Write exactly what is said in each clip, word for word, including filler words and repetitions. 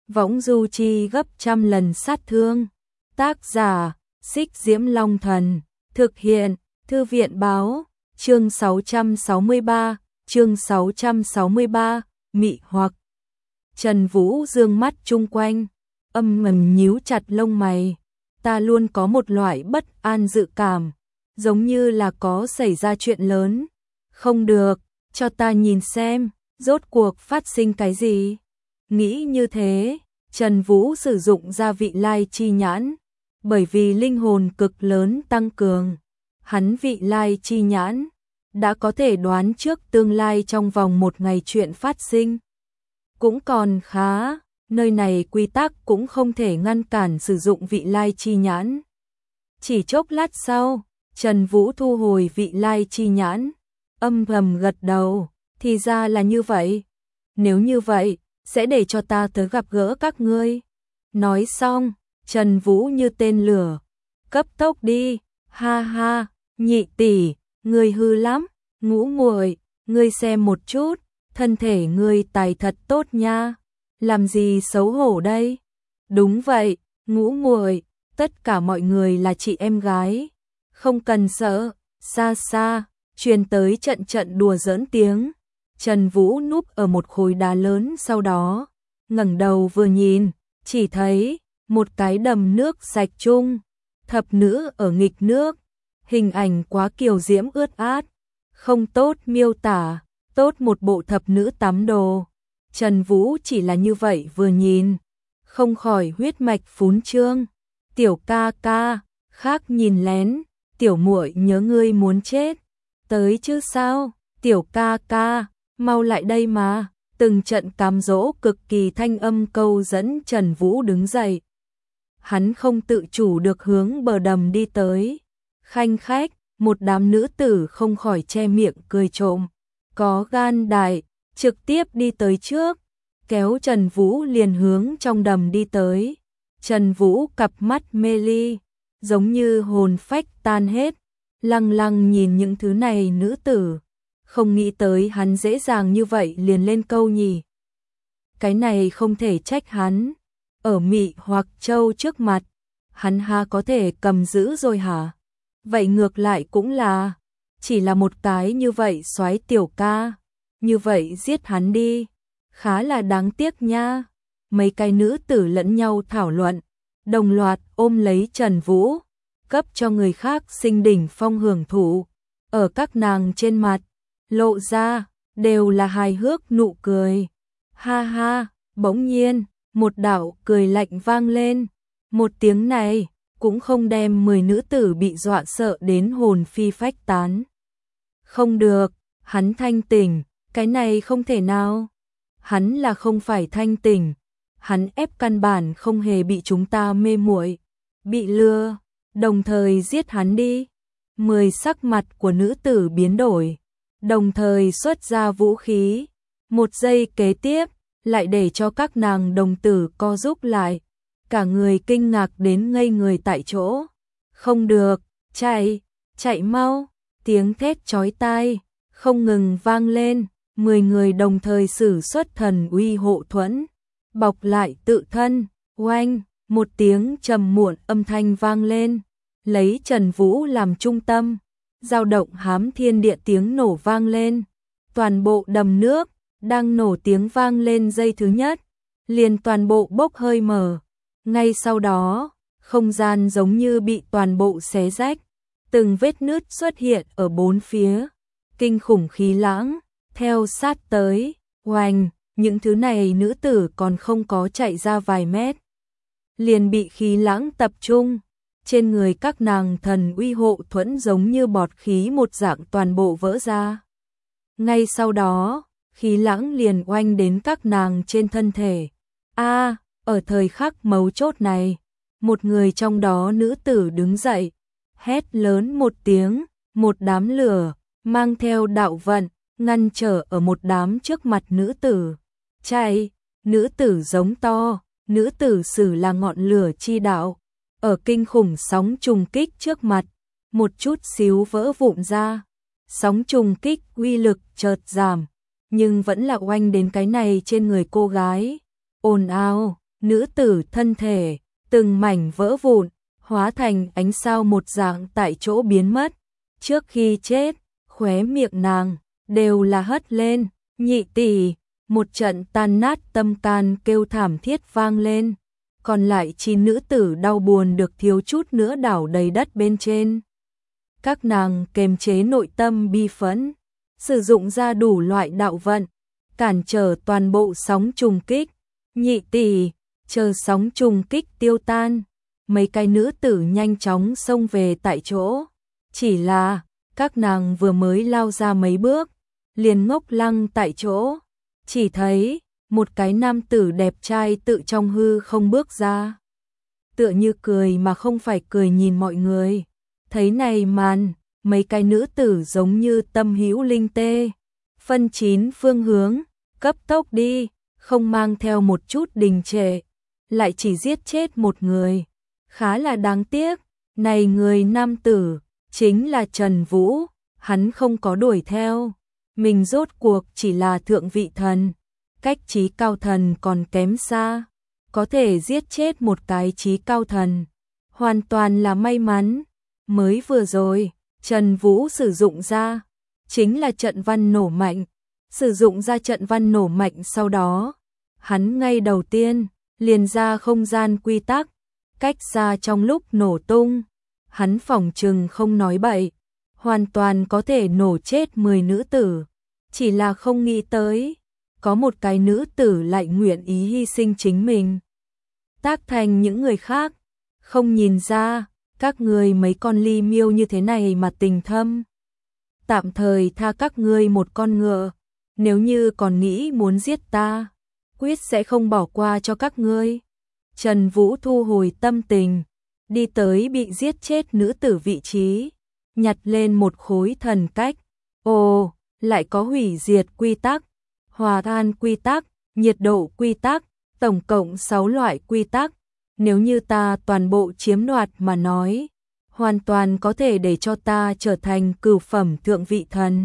võng du chi gấp trăm lần sát thương. Tác giả, Xích Diễm Long Thần, thực hiện, Thư viện Báo, chương sáu trăm sáu mươi ba, chương sáu trăm sáu mươi ba, mị hoặc. Trần Vũ dương mắt chung quanh, âm ngầm nhíu chặt lông mày, ta luôn có một loại bất an dự cảm, giống như là có xảy ra chuyện lớn. Không được, cho ta nhìn xem, rốt cuộc phát sinh cái gì. Nghĩ như thế, Trần Vũ sử dụng ra vị lai chi nhãn, bởi vì linh hồn cực lớn tăng cường, hắn vị lai chi nhãn đã có thể đoán trước tương lai trong vòng một ngày chuyện phát sinh. Cũng còn khá, nơi này quy tắc cũng không thể ngăn cản sử dụng vị lai chi nhãn. Chỉ chốc lát sau, Trần Vũ thu hồi vị lai chi nhãn, âm thầm gật đầu, thì ra là như vậy. Nếu như vậy, sẽ để cho ta tới gặp gỡ các ngươi. Nói xong, Trần Vũ như tên lửa, cấp tốc đi, ha ha, nhị tỷ, ngươi hư lắm, Ngũ muội, ngươi xem một chút, thân thể ngươi tài thật tốt nha, làm gì xấu hổ đây? Đúng vậy, Ngũ muội, tất cả mọi người là chị em gái, không cần sợ. Xa xa, truyền tới trận trận đùa giỡn tiếng. Trần Vũ núp ở một khối đá lớn, sau đó ngẩng đầu vừa nhìn, chỉ thấy một cái đầm nước sạch chung, thập nữ ở nghịch nước, hình ảnh quá kiều diễm ướt át, không tốt miêu tả, tốt một bộ thập nữ tắm đồ. Trần Vũ chỉ là như vậy vừa nhìn, không khỏi huyết mạch phún trương. Tiểu ca ca, khác nhìn lén, tiểu muội nhớ ngươi muốn chết. Tới chứ sao, tiểu ca ca, mau lại đây mà. Từng trận cám dỗ cực kỳ thanh âm câu dẫn Trần Vũ đứng dậy. Hắn không tự chủ được hướng bờ đầm đi tới. Khanh khách, một đám nữ tử không khỏi che miệng cười trộm. Có gan đại, trực tiếp đi tới trước, kéo Trần Vũ liền hướng trong đầm đi tới. Trần Vũ cặp mắt mê ly, giống như hồn phách tan hết, lăng lăng nhìn những thứ này nữ tử. Không nghĩ tới hắn dễ dàng như vậy liền lên câu nhỉ. Cái này không thể trách hắn. Ở Mị hoặc Châu trước mặt, hắn ha có thể cầm giữ rồi hả? Vậy ngược lại cũng là, chỉ là một cái như vậy soái tiểu ca, như vậy giết hắn đi, khá là đáng tiếc nha. Mấy cái nữ tử lẫn nhau thảo luận, đồng loạt ôm lấy Trần Vũ, cấp cho người khác sinh đỉnh phong hưởng thụ. Ở các nàng trên mặt, lộ ra, đều là hài hước nụ cười. Ha ha, bỗng nhiên, một đạo cười lạnh vang lên. Một tiếng này, cũng không đem mười nữ tử bị dọa sợ đến hồn phi phách tán. Không được, hắn thanh tỉnh, cái này không thể nào. Hắn là không phải thanh tỉnh, hắn ép căn bản không hề bị chúng ta mê muội, bị lừa, đồng thời giết hắn đi. Mười sắc mặt của nữ tử biến đổi, đồng thời xuất ra vũ khí. Một giây kế tiếp, lại để cho các nàng đồng tử co rúm lại, cả người kinh ngạc đến ngây người tại chỗ. Không được, chạy, chạy mau, tiếng thét chói tai không ngừng vang lên. Mười người đồng thời sử xuất thần uy hộ thuẫn, bọc lại tự thân. Oanh, một tiếng trầm muộn âm thanh vang lên, lấy Trần Vũ làm trung tâm, dao động hám thiên địa tiếng nổ vang lên. Toàn bộ đầm nước đang nổ tiếng vang lên giây thứ nhất, liền toàn bộ bốc hơi mở. Ngay sau đó, không gian giống như bị toàn bộ xé rách, từng vết nứt xuất hiện ở bốn phía, kinh khủng khí lãng theo sát tới. Oanh, những thứ này nữ tử còn không có chạy ra vài mét, liền bị khí lãng tập trung. Trên người các nàng thần uy hộ thuẫn giống như bọt khí một dạng toàn bộ vỡ ra. Ngay sau đó, khí lãng liền oanh đến các nàng trên thân thể. A, à, ở thời khắc mấu chốt này, một người trong đó nữ tử đứng dậy, hét lớn một tiếng, một đám lửa mang theo đạo vận ngăn trở ở một đám trước mặt nữ tử. Chạy, nữ tử giống to, nữ tử sử là ngọn lửa chi đạo, ở kinh khủng sóng trùng kích trước mặt, một chút xíu vỡ vụn ra. Sóng trùng kích uy lực chợt giảm, nhưng vẫn là oanh đến cái này trên người cô gái. Ồn ào, nữ tử thân thể, từng mảnh vỡ vụn, hóa thành ánh sao một dạng tại chỗ biến mất. Trước khi chết, khóe miệng nàng đều là hất lên, nhị tỷ, một trận tan nát tâm can kêu thảm thiết vang lên. Còn lại chín nữ tử đau buồn được thiếu chút nữa đảo đầy đất bên trên. Các nàng kềm chế nội tâm bi phẫn, sử dụng ra đủ loại đạo vận, cản trở toàn bộ sóng trùng kích. Nhị tỷ, chờ sóng trùng kích tiêu tan, mấy cái nữ tử nhanh chóng xông về tại chỗ. Chỉ là, các nàng vừa mới lao ra mấy bước, liền ngốc lăng tại chỗ. Chỉ thấy, một cái nam tử đẹp trai tự trong hư không bước ra. Tựa như cười mà không phải cười nhìn mọi người. Thấy này màn, mấy cái nữ tử giống như tâm hữu linh tê. Phân chín phương hướng, cấp tốc đi, không mang theo một chút đình trệ. Lại chỉ giết chết một người. Khá là đáng tiếc, này người nam tử, chính là Trần Vũ, hắn không có đuổi theo. Mình rốt cuộc chỉ là thượng vị thần, cách chí cao thần còn kém xa. Có thể giết chết một cái chí cao thần, hoàn toàn là may mắn. Mới vừa rồi, Trần Vũ sử dụng ra, chính là trận văn nổ mạnh. Sử dụng ra trận văn nổ mạnh sau đó, hắn ngay đầu tiên, liền ra không gian quy tắc, cách xa trong lúc nổ tung. Hắn phỏng chừng không nói bậy, hoàn toàn có thể nổ chết mười nữ tử. Chỉ là không nghĩ tới, có một cái nữ tử lại nguyện ý hy sinh chính mình, tác thành những người khác. Không nhìn ra, các ngươi mấy con ly miêu như thế này mà tình thâm. Tạm thời tha các ngươi một con ngựa, nếu như còn nghĩ muốn giết ta, quyết sẽ không bỏ qua cho các ngươi. Trần Vũ thu hồi tâm tình, đi tới bị giết chết nữ tử vị trí, nhặt lên một khối thần cách. Ồ, lại có hủy diệt quy tắc, hòa tan quy tắc, nhiệt độ quy tắc, tổng cộng sáu loại quy tắc. Nếu như ta toàn bộ chiếm đoạt mà nói, hoàn toàn có thể để cho ta trở thành cửu phẩm thượng vị thần.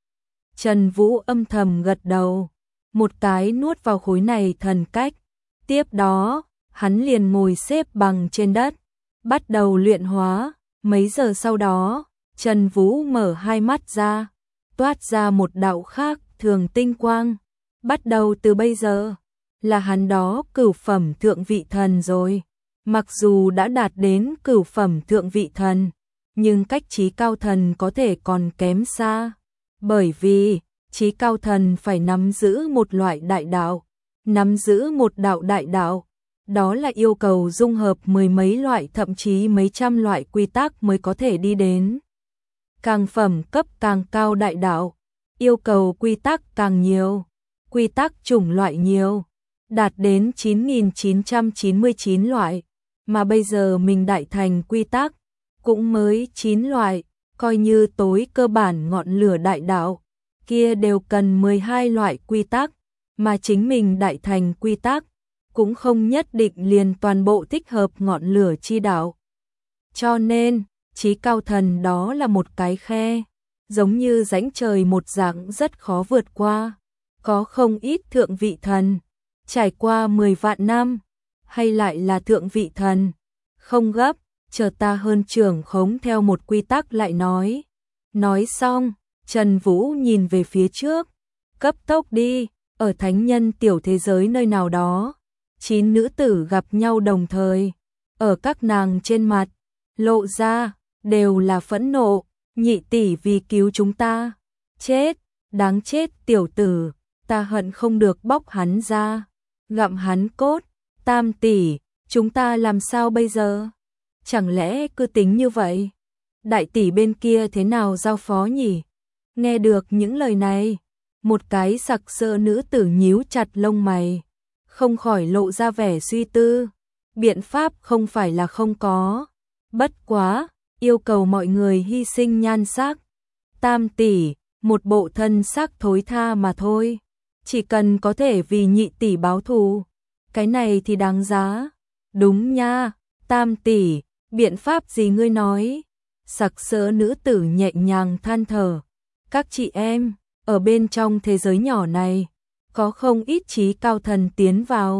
Trần Vũ âm thầm gật đầu, một cái nuốt vào khối này thần cách. Tiếp đó, hắn liền ngồi xếp bằng trên đất, bắt đầu luyện hóa. Mấy giờ sau đó, Trần Vũ mở hai mắt ra, toát ra một đạo khác thường tinh quang. Bắt đầu từ bây giờ, là hắn đó cửu phẩm thượng vị thần rồi. Mặc dù đã đạt đến cửu phẩm thượng vị thần, nhưng cách chí cao thần có thể còn kém xa. Bởi vì, chí cao thần phải nắm giữ một loại đại đạo. Nắm giữ một đạo đại đạo, đó là yêu cầu dung hợp mười mấy loại thậm chí mấy trăm loại quy tắc mới có thể đi đến. Càng phẩm cấp càng cao đại đạo, yêu cầu quy tắc càng nhiều, quy tắc chủng loại nhiều, đạt đến chín nghìn chín trăm chín mươi chín loại, mà bây giờ mình đại thành quy tắc, cũng mới chín loại, coi như tối cơ bản ngọn lửa đại đạo, kia đều cần mười hai loại quy tắc, mà chính mình đại thành quy tắc, cũng không nhất định liền toàn bộ thích hợp ngọn lửa chi đạo. Cho nên, chí cao thần đó là một cái khe, giống như rãnh trời một dạng rất khó vượt qua. Có không ít thượng vị thần, trải qua mười vạn năm, hay lại là thượng vị thần. Không gấp, chờ ta hơn trưởng khống theo một quy tắc lại nói. Nói xong, Trần Vũ nhìn về phía trước, cấp tốc đi, ở thánh nhân tiểu thế giới nơi nào đó. Chín nữ tử gặp nhau đồng thời, ở các nàng trên mặt, lộ ra, đều là phẫn nộ. Nhị tỷ vì cứu chúng ta, chết, đáng chết tiểu tử, ta hận không được bóc hắn ra, gặm hắn cốt. Tam tỷ, chúng ta làm sao bây giờ? Chẳng lẽ cứ tính như vậy? Đại tỷ bên kia thế nào giao phó nhỉ? Nghe được những lời này, một cái sặc sỡ nữ tử nhíu chặt lông mày, không khỏi lộ ra vẻ suy tư. Biện pháp không phải là không có, bất quá, yêu cầu mọi người hy sinh nhan sắc. Tam tỷ, một bộ thân xác thối tha mà thôi, chỉ cần có thể vì nhị tỷ báo thù, cái này thì đáng giá. Đúng nha, tam tỷ, biện pháp gì ngươi nói? Sặc sỡ nữ tử nhẹ nhàng than thở. Các chị em, ở bên trong thế giới nhỏ này, có không ít chí cao thần tiến vào,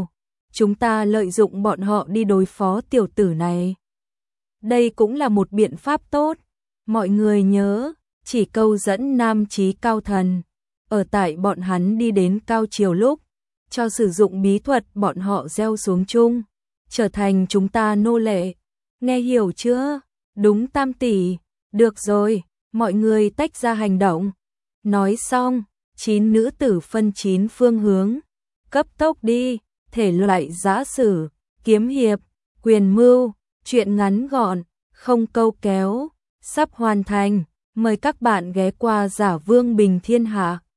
chúng ta lợi dụng bọn họ đi đối phó tiểu tử này. Đây cũng là một biện pháp tốt. Mọi người nhớ, chỉ câu dẫn nam chí cao thần. Ở tại bọn hắn đi đến cao triều lúc, cho sử dụng bí thuật bọn họ gieo xuống chung, trở thành chúng ta nô lệ. Nghe hiểu chưa? Đúng tam tỷ. Được rồi, mọi người tách ra hành động. Nói xong, chín nữ tử phân chín phương hướng. Cấp tốc đi, thể loại giã sử, kiếm hiệp, quyền mưu, truyện ngắn gọn, không câu kéo, sắp hoàn thành. Mời các bạn ghé qua Giả Vương Bình Thiên Hạ.